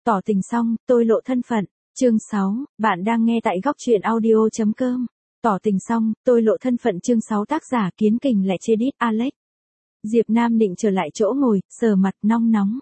Tỏ tình xong, tôi lộ thân phận. Chương 6, bạn đang nghe tại góc truyện audio.com. Tỏ tình xong, tôi lộ thân phận. Chương 6, tác giả Kiến Kình lại chê đít Alex. Diệp Nam định trở lại chỗ ngồi, sờ mặt nong nóng.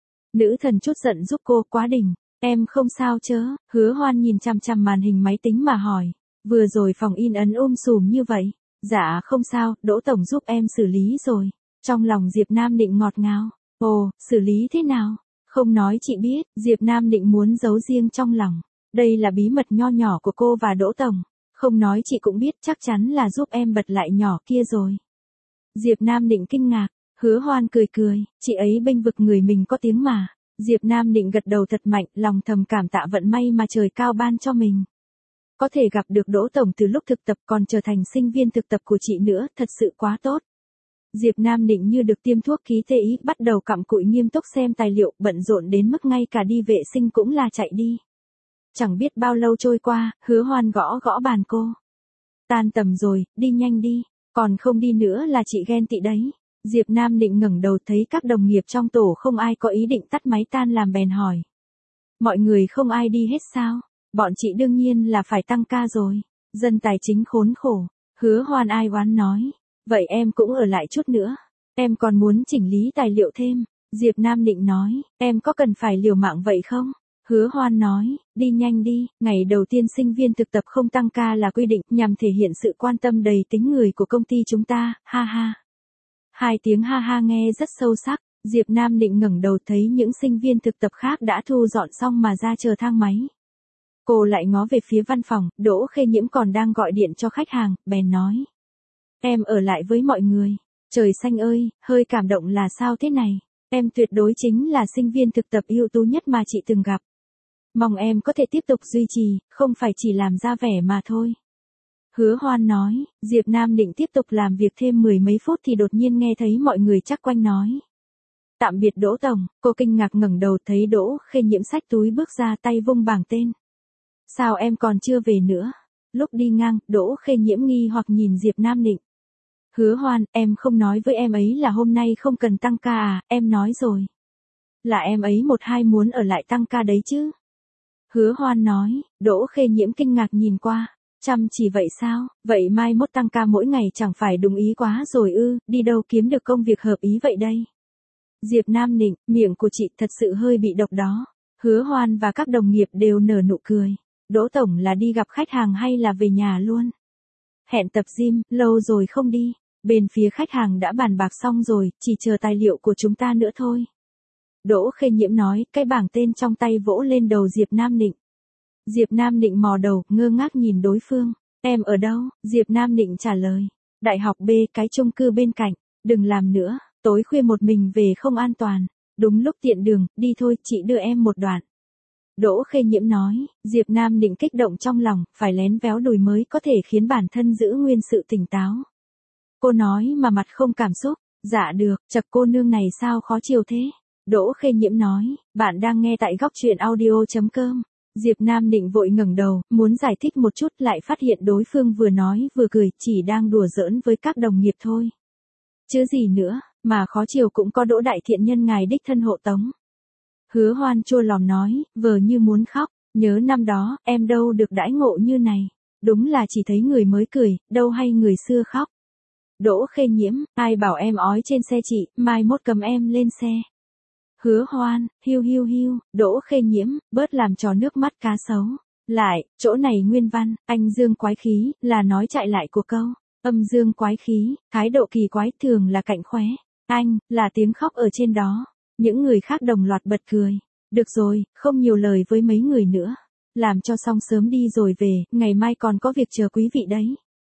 Nữ thần chút giận giúp cô quá đỉnh. Em không sao chớ? Hứa Hoan nhìn chằm chằm màn hình máy tính mà hỏi. Vừa rồi phòng in ấn sùm như vậy. Dạ không sao, Đỗ Tổng giúp em xử lý rồi. Trong lòng Diệp Nam định ngọt ngào. Ồ, xử lý thế nào? Không nói chị biết, Diệp Nam định muốn giấu riêng trong lòng. Đây là bí mật nho nhỏ của cô và Đỗ Tổng. Không nói chị cũng biết, chắc chắn là giúp em bật lại nhỏ kia rồi. Diệp Nam định kinh ngạc. Hứa Hoan cười cười, chị ấy bênh vực người mình có tiếng mà. Diệp Nam định gật đầu thật mạnh, lòng thầm cảm tạ vận may mà trời cao ban cho mình. Có thể gặp được Đỗ Tổng từ lúc thực tập còn trở thành sinh viên thực tập của chị nữa, thật sự quá tốt. Diệp Nam định như được tiêm thuốc ký tê ý, bắt đầu cặm cụi nghiêm túc xem tài liệu, bận rộn đến mức ngay cả đi vệ sinh cũng là chạy đi. Chẳng biết bao lâu trôi qua, Hứa Hoan gõ gõ bàn cô. Tan tầm rồi, đi nhanh đi, còn không đi nữa là chị ghen tị đấy. Diệp Nam định ngẩng đầu thấy các đồng nghiệp trong tổ không ai có ý định tắt máy tan làm bèn hỏi. Mọi người không ai đi hết sao? Bọn chị đương nhiên là phải tăng ca rồi. Dân tài chính khốn khổ. Hứa Hoan ai oán nói. Vậy em cũng ở lại chút nữa. Em còn muốn chỉnh lý tài liệu thêm. Diệp Nam định nói. Em có cần phải liều mạng vậy không? Hứa Hoan nói. Đi nhanh đi. Ngày đầu tiên sinh viên thực tập không tăng ca là quy định nhằm thể hiện sự quan tâm đầy tính người của công ty chúng ta. Ha ha. Hai tiếng ha ha nghe rất sâu sắc. Diệp Nam định ngẩng đầu thấy những sinh viên thực tập khác đã thu dọn xong mà ra chờ thang máy. Cô lại ngó về phía văn phòng, Đỗ Khê Nhiễm còn đang gọi điện cho khách hàng, bèn nói. Em ở lại với mọi người. Trời xanh ơi, hơi cảm động là sao thế này? Em tuyệt đối chính là sinh viên thực tập ưu tú nhất mà chị từng gặp. Mong em có thể tiếp tục duy trì, không phải chỉ làm ra vẻ mà thôi. Hứa Hoan nói, Diệp Nam định tiếp tục làm việc thêm mười mấy phút thì đột nhiên nghe thấy mọi người chắc quanh nói. Tạm biệt Đỗ Tổng, cô kinh ngạc ngẩng đầu thấy Đỗ Khê Nhiễm xách túi bước ra tay vung bảng tên. Sao em còn chưa về nữa? Lúc đi ngang, Đỗ Khê Nhiễm nghi hoặc nhìn Diệp Nam định. Hứa Hoan, em không nói với em ấy là hôm nay không cần tăng ca à, em nói rồi. Là em ấy một hai muốn ở lại tăng ca đấy chứ. Hứa Hoan nói, Đỗ Khê Nhiễm kinh ngạc nhìn qua. Chăm chỉ vậy sao, vậy mai mốt tăng ca mỗi ngày chẳng phải đúng ý quá rồi ư, đi đâu kiếm được công việc hợp ý vậy đây. Diệp Nam định, miệng của chị thật sự hơi bị độc đó. Hứa Hoan và các đồng nghiệp đều nở nụ cười. Đỗ Tổng là đi gặp khách hàng hay là về nhà luôn? Hẹn tập gym, lâu rồi không đi. Bên phía khách hàng đã bàn bạc xong rồi, chỉ chờ tài liệu của chúng ta nữa thôi. Đỗ Khê Nhiễm nói, cái bảng tên trong tay vỗ lên đầu Diệp Nam định. Diệp Nam định mò đầu, ngơ ngác nhìn đối phương. Em ở đâu? Diệp Nam định trả lời. Đại học B, cái chung cư bên cạnh. Đừng làm nữa, tối khuya một mình về không an toàn. Đúng lúc tiện đường, đi thôi, chị đưa em một đoạn. Đỗ Khê Nhiễm nói, Diệp Nam định kích động trong lòng, phải lén véo đùi mới có thể khiến bản thân giữ nguyên sự tỉnh táo. Cô nói mà mặt không cảm xúc, dạ được, chật cô nương này sao khó chiều thế? Đỗ Khê Nhiễm nói, bạn đang nghe tại góc truyện audio.com. Diệp Nam định vội ngẩng đầu, muốn giải thích một chút lại phát hiện đối phương vừa nói vừa cười, chỉ đang đùa giỡn với các đồng nghiệp thôi. Chứ gì nữa, mà khó chiều cũng có Đỗ đại thiện nhân ngài đích thân hộ tống. Hứa Hoan chua lòng nói, vờ như muốn khóc, nhớ năm đó, em đâu được đãi ngộ như này. Đúng là chỉ thấy người mới cười, đâu hay người xưa khóc. Đỗ Khê Nhiễm, ai bảo em ói trên xe chị, mai mốt cầm em lên xe. Hứa Hoan, hiu hiu hiu, Đỗ Khê Nhiễm, bớt làm trò nước mắt cá sấu. Lại, chỗ này nguyên văn, anh dương quái khí, là nói chạy lại của câu. Âm dương quái khí, thái độ kỳ quái thường là cạnh khóe. Anh, là tiếng khóc ở trên đó. Những người khác đồng loạt bật cười. Được rồi, không nhiều lời với mấy người nữa. Làm cho xong sớm đi rồi về, ngày mai còn có việc chờ quý vị đấy.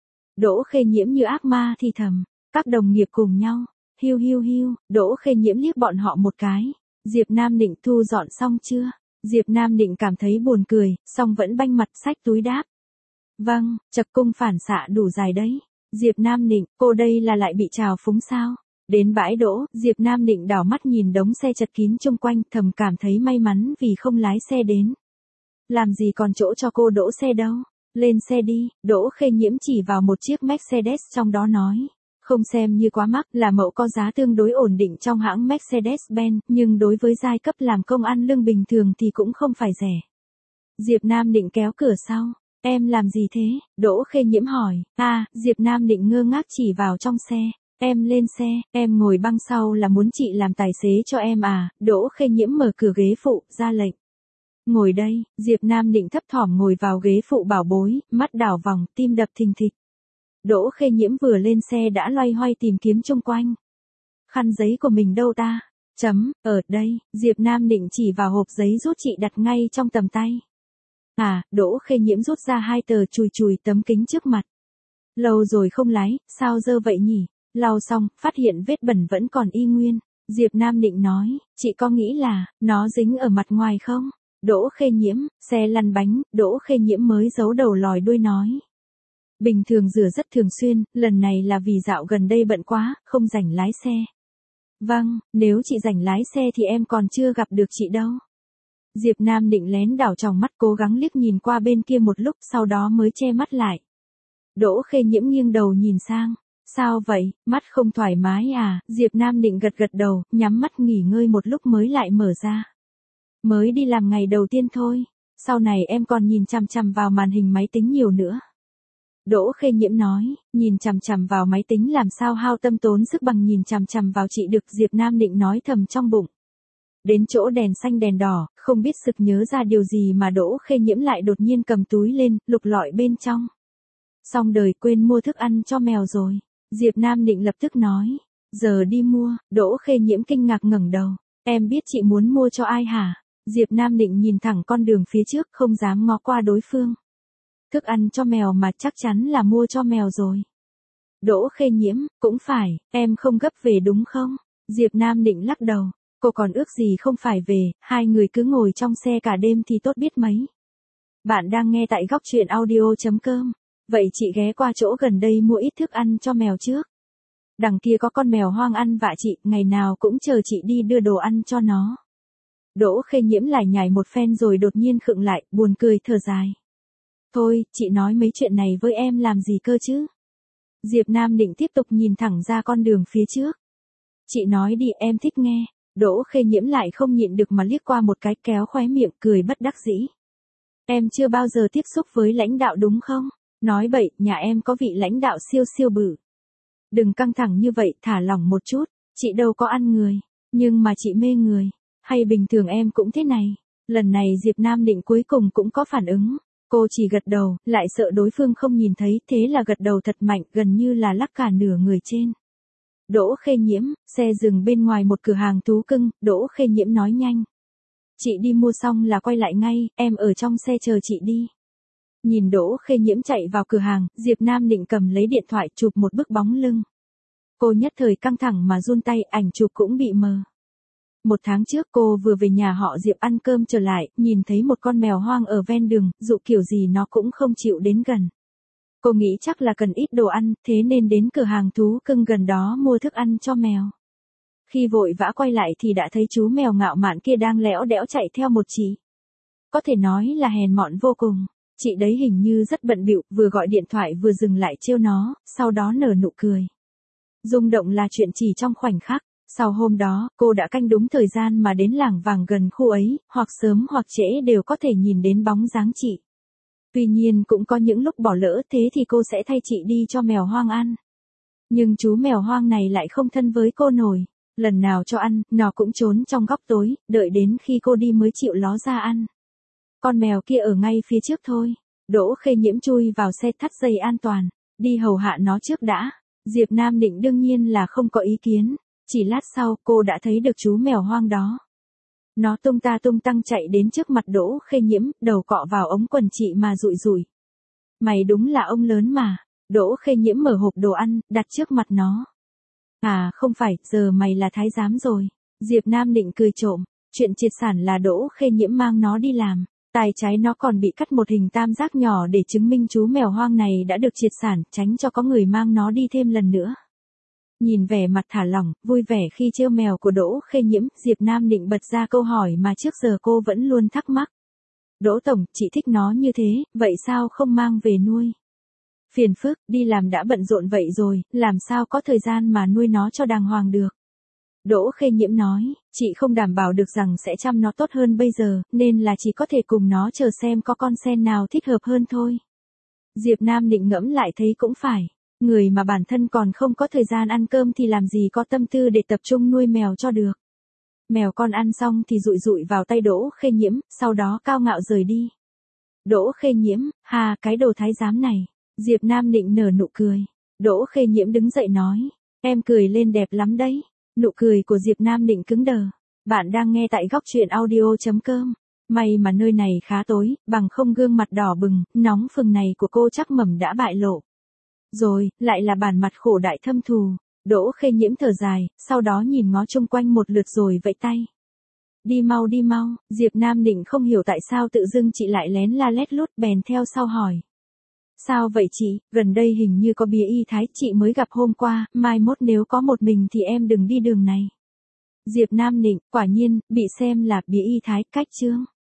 Đỗ Khê Nhiễm như ác ma thì thầm. Các đồng nghiệp cùng nhau. Hiu hiu hiu, Đỗ Khê Nhiễm liếc bọn họ một cái. Diệp Nam định thu dọn xong chưa? Diệp Nam định cảm thấy buồn cười, song vẫn banh mặt xách túi đáp. Vâng, chật cung phản xạ đủ dài đấy. Diệp Nam định, cô đây là lại bị trào phúng sao? Đến bãi đỗ, Diệp Nam định đảo mắt nhìn đống xe chật kín chung quanh, thầm cảm thấy may mắn vì không lái xe đến. Làm gì còn chỗ cho cô đỗ xe đâu? Lên xe đi, Đỗ Khê Nhiễm chỉ vào một chiếc Mercedes trong đó nói. Không xem như quá mắc, là mẫu có giá tương đối ổn định trong hãng Mercedes-Benz, nhưng đối với giai cấp làm công ăn lương bình thường thì cũng không phải rẻ. Diệp Nam Định kéo cửa sau. Em làm gì thế? Đỗ Khê Nhiễm hỏi. Diệp Nam Định ngơ ngác chỉ vào trong xe. Em lên xe, em ngồi băng sau là muốn chị làm tài xế cho em à? Đỗ Khê Nhiễm mở cửa ghế phụ, ra lệnh. Ngồi đây, Diệp Nam Định thấp thỏm ngồi vào ghế phụ bảo bối, mắt đảo vòng, tim đập thình thịch. Đỗ Khê Nhiễm vừa lên xe đã loay hoay tìm kiếm chung quanh. Khăn giấy của mình đâu ta? Ở đây, Diệp Nam Định chỉ vào hộp giấy rút chị đặt ngay trong tầm tay. Đỗ Khê Nhiễm rút ra 2 tờ chùi chùi tấm kính trước mặt. Lâu rồi không lái, sao dơ vậy nhỉ? Lau xong, phát hiện vết bẩn vẫn còn y nguyên. Diệp Nam Định nói, chị có nghĩ là, nó dính ở mặt ngoài không? Đỗ Khê Nhiễm, xe lăn bánh, Đỗ Khê Nhiễm mới giấu đầu lòi đuôi nói. Bình thường rửa rất thường xuyên, lần này là vì dạo gần đây bận quá, không rảnh lái xe. Vâng, nếu chị rảnh lái xe thì em còn chưa gặp được chị đâu. Diệp Nam Định lén đảo tròng mắt cố gắng liếc nhìn qua bên kia một lúc sau đó mới che mắt lại. Đỗ Khê Nhiễm nghiêng đầu nhìn sang. Sao vậy, mắt không thoải mái à? Diệp Nam Định gật gật đầu, nhắm mắt nghỉ ngơi một lúc mới lại mở ra. Mới đi làm ngày đầu tiên thôi, sau này em còn nhìn chằm chằm vào màn hình máy tính nhiều nữa. Đỗ Khê Nhiễm nói, nhìn chằm chằm vào máy tính làm sao hao tâm tốn sức bằng nhìn chằm chằm vào chị được. Diệp Nam Định nói thầm trong bụng. Đến chỗ đèn xanh đèn đỏ, không biết sực nhớ ra điều gì mà Đỗ Khê Nhiễm lại đột nhiên cầm túi lên, lục lọi bên trong. Xong đời quên mua thức ăn cho mèo rồi. Diệp Nam Định lập tức nói. Giờ đi mua, Đỗ Khê Nhiễm kinh ngạc ngẩng đầu. Em biết chị muốn mua cho ai hả? Diệp Nam Định nhìn thẳng con đường phía trước không dám ngó qua đối phương. Thức ăn cho mèo mà chắc chắn là mua cho mèo rồi. Đỗ Khê Nhiễm, cũng phải, em không gấp về đúng không? Diệp Nam Định lắc đầu. Cô còn ước gì không phải về, hai người cứ ngồi trong xe cả đêm thì tốt biết mấy. Bạn đang nghe tại góc truyện audio.com. Vậy chị ghé qua chỗ gần đây mua ít thức ăn cho mèo trước. Đằng kia có con mèo hoang ăn vạ chị, ngày nào cũng chờ chị đi đưa đồ ăn cho nó. Đỗ Khê Nhiễm lải nhải một phen rồi đột nhiên khựng lại, buồn cười thở dài. Thôi, chị nói mấy chuyện này với em làm gì cơ chứ? Diệp Nam Định tiếp tục nhìn thẳng ra con đường phía trước. Chị nói đi, em thích nghe. Đỗ Khê Nhiễm lại không nhịn được mà liếc qua một cái kéo khóe miệng cười bất đắc dĩ. Em chưa bao giờ tiếp xúc với lãnh đạo đúng không? Nói bậy, nhà em có vị lãnh đạo siêu siêu bự. Đừng căng thẳng như vậy, thả lỏng một chút, chị đâu có ăn người, nhưng mà chị mê người, hay bình thường em cũng thế này. Lần này Diệp Nam Định cuối cùng cũng có phản ứng, cô chỉ gật đầu, lại sợ đối phương không nhìn thấy, thế là gật đầu thật mạnh, gần như là lắc cả nửa người trên. Đỗ Khê Nhiễm, xe dừng bên ngoài một cửa hàng thú cưng, Đỗ Khê Nhiễm nói nhanh. Chị đi mua xong là quay lại ngay, em ở trong xe chờ chị đi. Nhìn Đỗ Khê Nhiễm chạy vào cửa hàng, Diệp Nam Định cầm lấy điện thoại chụp một bức bóng lưng. Cô nhất thời căng thẳng mà run tay, ảnh chụp cũng bị mờ. 1 tháng trước cô vừa về nhà họ Diệp ăn cơm trở lại, nhìn thấy một con mèo hoang ở ven đường, dụ kiểu gì nó cũng không chịu đến gần. Cô nghĩ chắc là cần ít đồ ăn, thế nên đến cửa hàng thú cưng gần đó mua thức ăn cho mèo. Khi vội vã quay lại thì đã thấy chú mèo ngạo mạn kia đang lẽo đẽo chạy theo một chị. Có thể nói là hèn mọn vô cùng. Chị đấy hình như rất bận bịu, vừa gọi điện thoại vừa dừng lại trêu nó, sau đó nở nụ cười. Rung động là chuyện chỉ trong khoảnh khắc. Sau hôm đó, cô đã canh đúng thời gian mà đến làng vàng gần khu ấy, hoặc sớm hoặc trễ đều có thể nhìn đến bóng dáng chị. Tuy nhiên cũng có những lúc bỏ lỡ, thế thì cô sẽ thay chị đi cho mèo hoang ăn. Nhưng chú mèo hoang này lại không thân với cô nổi. Lần nào cho ăn, nó cũng trốn trong góc tối, đợi đến khi cô đi mới chịu ló ra ăn. Con mèo kia ở ngay phía trước thôi. Đỗ Khê Nhiễm chui vào xe thắt dây an toàn, đi hầu hạ nó trước đã. Diệp Nam Định đương nhiên là không có ý kiến. Chỉ lát sau, cô đã thấy được chú mèo hoang đó. Nó tung ta tung tăng chạy đến trước mặt Đỗ Khê Nhiễm, đầu cọ vào ống quần chị mà rụi rụi. Mày đúng là ông lớn mà. Đỗ Khê Nhiễm mở hộp đồ ăn, đặt trước mặt nó. À không phải, giờ mày là thái giám rồi. Diệp Nam Định cười trộm. Chuyện triệt sản là Đỗ Khê Nhiễm mang nó đi làm. Tay trái nó còn bị cắt một hình tam giác nhỏ để chứng minh chú mèo hoang này đã được triệt sản, tránh cho có người mang nó đi thêm lần nữa. Nhìn vẻ mặt thả lỏng, vui vẻ khi trêu mèo của Đỗ Khê Nhiễm, Diệp Nam Định bật ra câu hỏi mà trước giờ cô vẫn luôn thắc mắc. Đỗ Tổng, chị thích nó như thế, vậy sao không mang về nuôi? Phiền phức, đi làm đã bận rộn vậy rồi, làm sao có thời gian mà nuôi nó cho đàng hoàng được. Đỗ Khê Nhiễm nói, chị không đảm bảo được rằng sẽ chăm nó tốt hơn bây giờ, nên là chỉ có thể cùng nó chờ xem có con sen nào thích hợp hơn thôi. Diệp Nam Định ngẫm lại thấy cũng phải. Người mà bản thân còn không có thời gian ăn cơm thì làm gì có tâm tư để tập trung nuôi mèo cho được. Mèo con ăn xong thì dụi dụi vào tay Đỗ Khê Nhiễm, sau đó cao ngạo rời đi. Đỗ Khê Nhiễm, hà cái đồ thái giám này. Diệp Nam Định nở nụ cười. Đỗ Khê Nhiễm đứng dậy nói, em cười lên đẹp lắm đấy. Nụ cười của Diệp Nam Định cứng đờ. Bạn đang nghe tại góc truyện audio.com. May mà nơi này khá tối, bằng không gương mặt đỏ bừng, nóng phừng này của cô chắc mẩm đã bại lộ. Rồi, lại là bản mặt khổ đại thâm thù. Đỗ Khê Nhiễm thở dài, sau đó nhìn ngó chung quanh một lượt rồi vẫy tay. Đi mau, Diệp Nam Định không hiểu tại sao tự dưng chị lại lén la lét lút bèn theo sau hỏi. Sao vậy chị, gần đây hình như có bía y thái chị mới gặp hôm qua, mai mốt nếu có một mình thì em đừng đi đường này. Diệp Nam Định, quả nhiên, bị xem là bía y thái, cách chương.